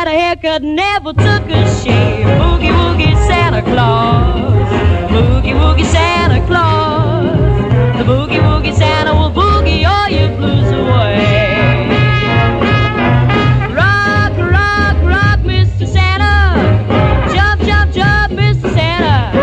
had a haircut, never took a shave. Boogie woogie Santa Claus, boogie woogie Santa Claus. The boogie woogie Santa will boogie all your blues away. Rock, rock, rock, Mr. Santa. Jump, jump, jump, Mr. Santa.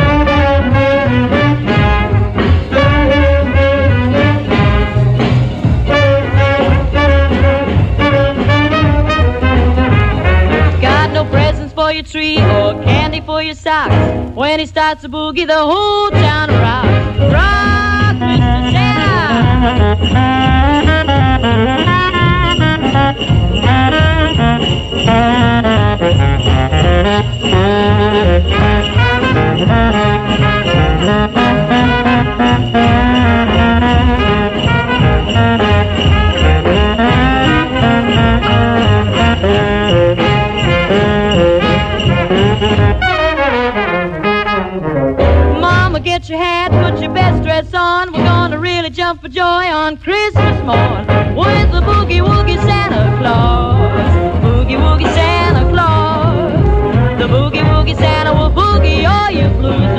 Got no presents for your tree or candy for your socks. When he starts to boogie, the whole town rocks. Rock, Mr. Santa. Mama, get your hat, put your best dress on. We're gonna really jump for joy on Christmas morn with the boogie woogie Santa Claus. Boogie woogie Santa Claus. The boogie woogie Santa will boogie all your blues